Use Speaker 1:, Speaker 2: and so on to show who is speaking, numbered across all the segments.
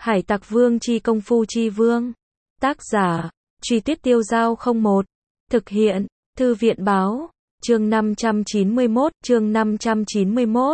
Speaker 1: Hải Tặc Vương chi công phu chi vương. Tác giả, Truy Tuyết Tiêu Giao 01. Thực hiện, Thư viện báo. Chương 591.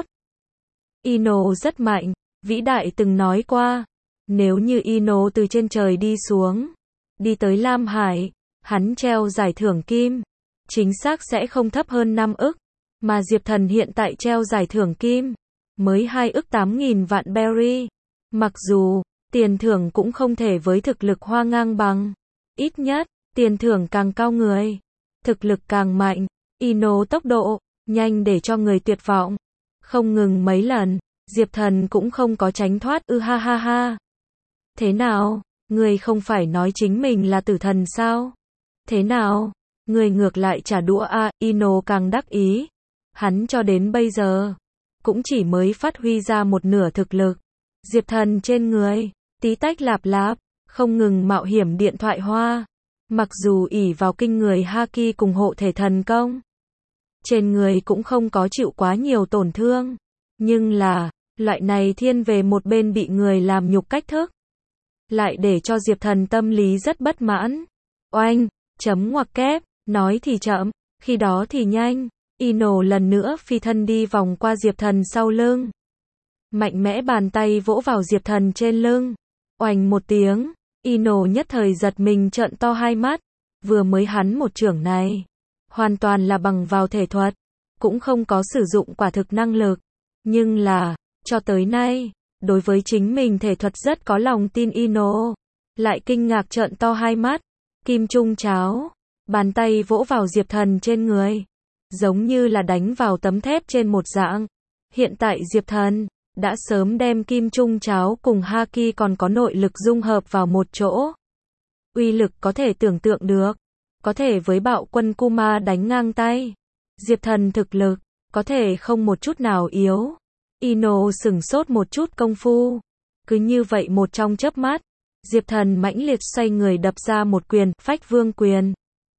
Speaker 1: Ino rất mạnh, vĩ đại từng nói qua. Nếu như Ino từ trên trời đi xuống, đi tới Lam Hải, hắn treo giải thưởng kim, chính xác sẽ không thấp hơn 5 ức. Mà Diệp Thần hiện tại treo giải thưởng kim, mới 2 ức 8.000 vạn berry. Mặc dù, tiền thưởng cũng không thể với thực lực Hoa ngang bằng. Ít nhất, tiền thưởng càng cao người, thực lực càng mạnh. Ino tốc độ, nhanh để cho người tuyệt vọng. Không ngừng mấy lần, Diệp Thần cũng không có tránh thoát ha ha ha. Thế nào, người không phải nói chính mình là tử thần sao? Thế nào, người ngược lại trả đũa Ino càng đắc ý. Hắn cho đến bây giờ, cũng chỉ mới phát huy ra một nửa thực lực. Diệp Thần trên người, tí tách lạp lạp, không ngừng mạo hiểm điện thoại hoa. Mặc dù ỷ vào kinh người Haki cùng hộ thể thần công, trên người cũng không có chịu quá nhiều tổn thương. Nhưng là, loại này thiên về một bên bị người làm nhục cách thức, lại để cho Diệp Thần tâm lý rất bất mãn. Oanh, chấm ngoặc kép, nói thì chậm, khi đó thì nhanh. Ino lần nữa phi thân đi vòng qua Diệp Thần sau lưng. Mạnh mẽ bàn tay vỗ vào Diệp Thần trên lưng. Oanh một tiếng, Ino nhất thời giật mình trợn to hai mắt. Vừa mới hắn một chưởng này, hoàn toàn là bằng vào thể thuật, cũng không có sử dụng quả thực năng lực. Nhưng là, cho tới nay, đối với chính mình thể thuật rất có lòng tin Ino, lại kinh ngạc trợn to hai mắt. Kim trung cháo, bàn tay vỗ vào Diệp Thần trên người, giống như là đánh vào tấm thép trên một dạng. Hiện tại Diệp Thần đã sớm đem kim trung cháo cùng Haki còn có nội lực dung hợp vào một chỗ. Uy lực có thể tưởng tượng được, có thể với Bạo Quân Kuma đánh ngang tay. Diệp Thần thực lực, có thể không một chút nào yếu. Ino sửng sốt một chút công phu. Cứ như vậy một trong chớp mắt, Diệp Thần mãnh liệt xoay người đập ra một quyền, Phách Vương quyền.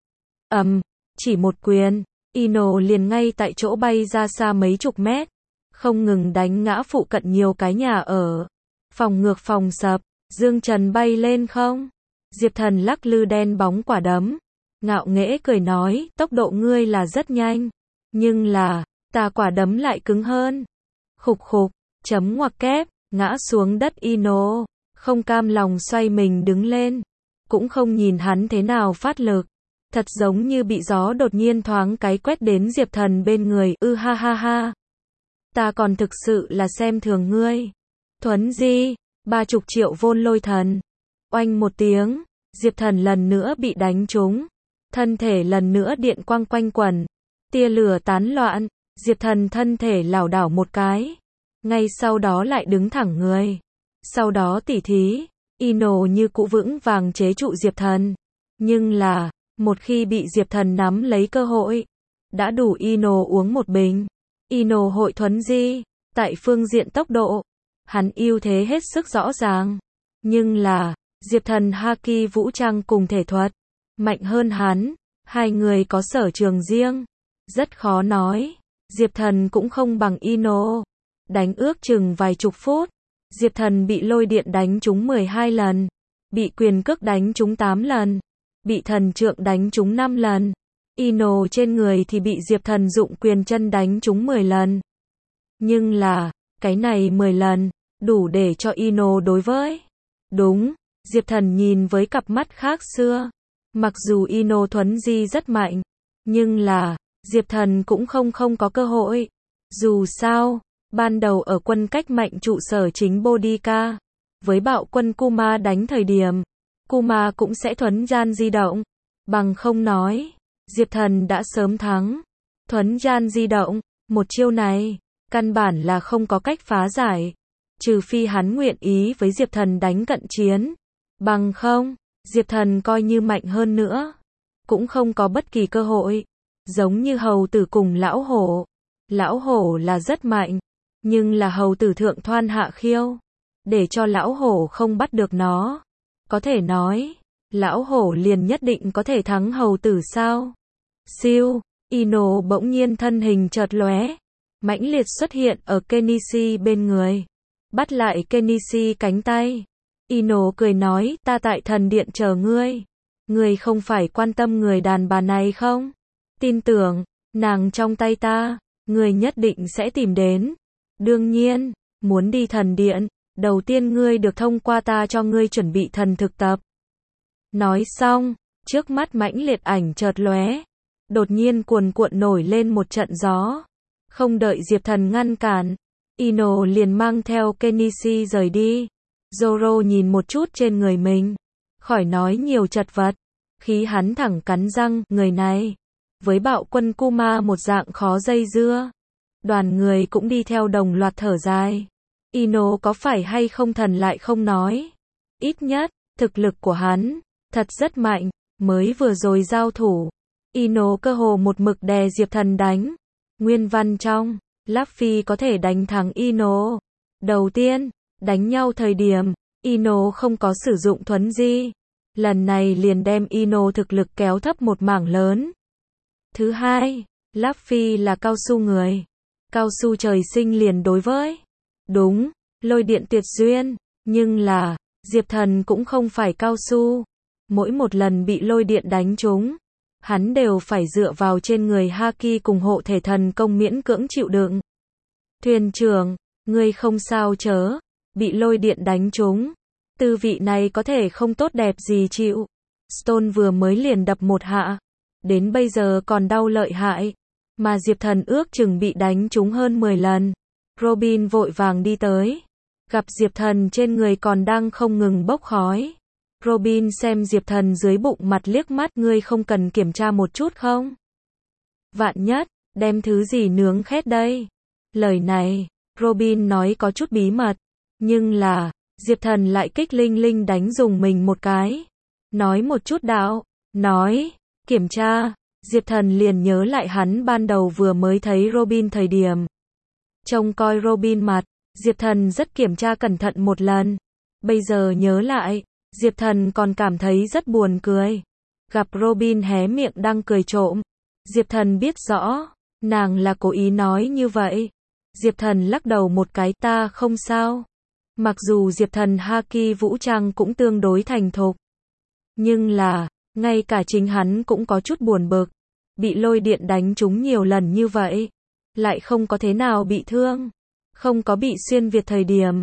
Speaker 1: Chỉ một quyền, Ino liền ngay tại chỗ bay ra xa mấy chục mét, không ngừng đánh ngã phụ cận nhiều cái nhà ở. Phòng ngược phòng sập, dương trần bay lên không. Diệp Thần lắc lư đen bóng quả đấm, ngạo nghễ cười nói, tốc độ ngươi là rất nhanh, nhưng là, ta quả đấm lại cứng hơn. Khục khục, chấm ngoặc kép, ngã xuống đất Ino, không cam lòng xoay mình đứng lên, cũng không nhìn hắn thế nào phát lực. Thật giống như bị gió đột nhiên thoáng cái quét đến Diệp Thần bên người, ha ha ha. Ta còn thực sự là xem thường ngươi. Thuấn di, 30 triệu vôn lôi thần. Oanh một tiếng, Diệp Thần lần nữa bị đánh trúng. Thân thể lần nữa điện quang quanh quẩn. Tia lửa tán loạn, Diệp Thần thân thể lảo đảo một cái. Ngay sau đó lại đứng thẳng người. Sau đó tỉ thí, Ino như cũ vững vàng chế trụ Diệp Thần. Nhưng là, một khi bị Diệp Thần nắm lấy cơ hội, đã đủ Ino uống một bình. Ino hội thuấn di, tại phương diện tốc độ, hắn ưu thế hết sức rõ ràng. Nhưng là, Diệp Thần Haki vũ trang cùng thể thuật, mạnh hơn hắn, hai người có sở trường riêng. Rất khó nói, Diệp Thần cũng không bằng Ino. Đánh ước chừng vài chục phút, Diệp Thần bị lôi điện đánh trúng 12 lần, bị quyền cước đánh trúng 8 lần, bị thần trượng đánh trúng 5 lần. Ino trên người thì bị Diệp Thần dụng quyền chân đánh trúng 10 lần. Nhưng là, cái này 10 lần, đủ để cho Ino đối với. Đúng, Diệp Thần nhìn với cặp mắt khác xưa. Mặc dù Ino thuấn di rất mạnh, nhưng là, Diệp Thần cũng không có cơ hội. Dù sao, ban đầu ở quân cách mạnh trụ sở chính Bodica, với Bạo Quân Kuma đánh thời điểm, Kuma cũng sẽ thuấn gian di động. Bằng không nói, Diệp Thần đã sớm thắng. Thuấn gian di động, một chiêu này, căn bản là không có cách phá giải. Trừ phi hắn nguyện ý với Diệp Thần đánh cận chiến. Bằng không, Diệp Thần coi như mạnh hơn nữa, cũng không có bất kỳ cơ hội. Giống như hầu tử cùng lão hổ. Lão hổ là rất mạnh, nhưng là hầu tử thượng thoan hạ khiêu, để cho lão hổ không bắt được nó. Có thể nói, lão hổ liền nhất định có thể thắng hầu tử sao? Siêu, Ino bỗng nhiên thân hình chợt lóe, mãnh liệt xuất hiện ở Kenichi bên người, bắt lại Kenichi cánh tay. Ino cười nói, ta tại thần điện chờ ngươi. Ngươi không phải quan tâm người đàn bà này không? Tin tưởng, nàng trong tay ta, ngươi nhất định sẽ tìm đến. Đương nhiên, muốn đi thần điện, đầu tiên ngươi được thông qua ta cho ngươi chuẩn bị thần thực tập. Nói xong, trước mắt mãnh liệt ảnh chợt lóe, đột nhiên cuồn cuộn nổi lên một trận gió. Không đợi Diệp Thần ngăn cản, Ino liền mang theo Kenichi rời đi. Zoro nhìn một chút trên người mình, khỏi nói nhiều chật vật, khí hắn thẳng cắn răng, người này, với bạo quân Kuma một dạng khó dây dưa. Đoàn người cũng đi theo đồng loạt thở dài. Ino có phải hay không thần lại không nói. Ít nhất, thực lực của hắn, thật rất mạnh, mới vừa rồi giao thủ. Ino cơ hồ một mực đè Diệp Thần đánh. Nguyên văn trong, Luffy có thể đánh thắng Ino. Đầu tiên, đánh nhau thời điểm, Ino không có sử dụng thuấn di. Lần này liền đem Ino thực lực kéo thấp một mảng lớn. Thứ hai, Luffy là cao su người. Cao su trời sinh liền đối với. Đúng, lôi điện tuyệt duyên, nhưng là, Diệp Thần cũng không phải cao su. Mỗi một lần bị lôi điện đánh trúng, hắn đều phải dựa vào trên người Haki cùng hộ thể thần công miễn cưỡng chịu đựng. Thuyền trưởng, ngươi không sao chớ, bị lôi điện đánh trúng. Tư vị này có thể không tốt đẹp gì chịu. Stone vừa mới liền đập một hạ, đến bây giờ còn đau lợi hại. Mà Diệp Thần ước chừng bị đánh trúng hơn 10 lần. Robin vội vàng đi tới, gặp Diệp Thần trên người còn đang không ngừng bốc khói. Robin xem Diệp Thần dưới bụng mặt liếc mắt, ngươi không cần kiểm tra một chút không? Vạn nhất, đem thứ gì nướng khét đây? Lời này, Robin nói có chút bí mật, nhưng là, Diệp Thần lại kích linh linh đánh dùng mình một cái. Nói một chút đạo, nói, kiểm tra, Diệp Thần liền nhớ lại hắn ban đầu vừa mới thấy Robin thời điểm. Trông coi Robin mặt, Diệp Thần rất kiểm tra cẩn thận một lần. Bây giờ nhớ lại, Diệp Thần còn cảm thấy rất buồn cười. Gặp Robin hé miệng đang cười trộm, Diệp Thần biết rõ, nàng là cố ý nói như vậy. Diệp Thần lắc đầu một cái, ta không sao. Mặc dù Diệp Thần Haki vũ trang cũng tương đối thành thục, nhưng là, ngay cả chính hắn cũng có chút buồn bực. Bị lôi điện đánh trúng nhiều lần như vậy, lại không có thế nào bị thương. Không có bị xuyên việt thời điểm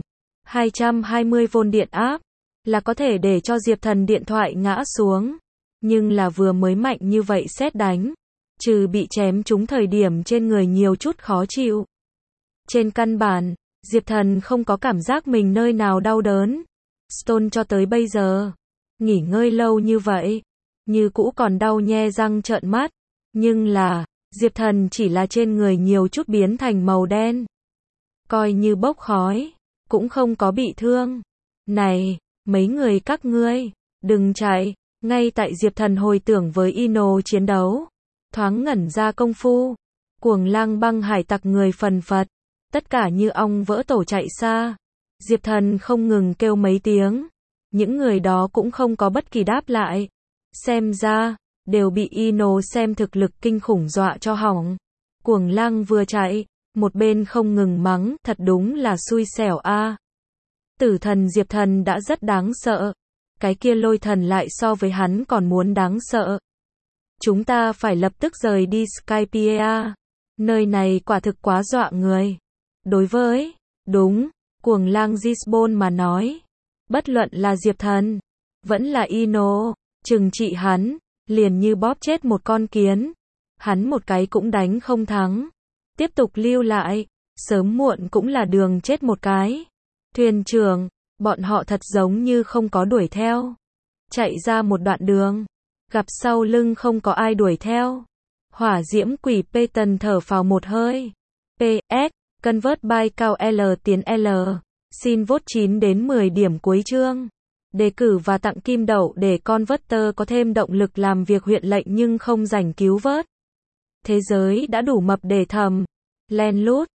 Speaker 1: 220V điện áp là có thể để cho Diệp Thần điện thoại ngã xuống. Nhưng là vừa mới mạnh như vậy sét đánh, trừ bị chém trúng thời điểm trên người nhiều chút khó chịu. Trên căn bản, Diệp Thần không có cảm giác mình nơi nào đau đớn. Stone cho tới bây giờ, nghỉ ngơi lâu như vậy, như cũ còn đau nhe răng trợn mắt. Nhưng là, Diệp Thần chỉ là trên người nhiều chút biến thành màu đen. Coi như bốc khói, cũng không có bị thương. Này, mấy người các ngươi, đừng chạy. Ngay tại Diệp Thần hồi tưởng với Ino chiến đấu, thoáng ngẩn ra công phu, cuồng lang băng hải tặc người phần phật, tất cả như ong vỡ tổ chạy xa. Diệp Thần không ngừng kêu mấy tiếng, những người đó cũng không có bất kỳ đáp lại. Xem ra, đều bị Ino xem thực lực kinh khủng dọa cho hỏng. Cuồng lang vừa chạy, một bên không ngừng mắng, thật đúng là xui xẻo a. Tử thần Diệp Thần đã rất đáng sợ, cái kia lôi thần lại so với hắn còn muốn đáng sợ. Chúng ta phải lập tức rời đi Skypiea. Nơi này quả thực quá dọa người. Đối với, đúng, cuồng lang Gisbon mà nói, bất luận là Diệp Thần, vẫn là Ino, trừng trị hắn, liền như bóp chết một con kiến. Hắn một cái cũng đánh không thắng. Tiếp tục lưu lại, sớm muộn cũng là đường chết một cái. Thuyền trưởng, bọn họ thật giống như không có đuổi theo. Chạy ra một đoạn đường, gặp sau lưng không có ai đuổi theo. Hỏa diễm quỷ Peyton thở phào một hơi. PS, convert by cao L tiến L. Xin vote 9 đến 10 điểm cuối chương. Đề cử và tặng kim đậu để Converter có thêm động lực làm việc huyện lệnh nhưng không rảnh cứu vớt. Thế giới đã đủ mập để thầm. Len lút.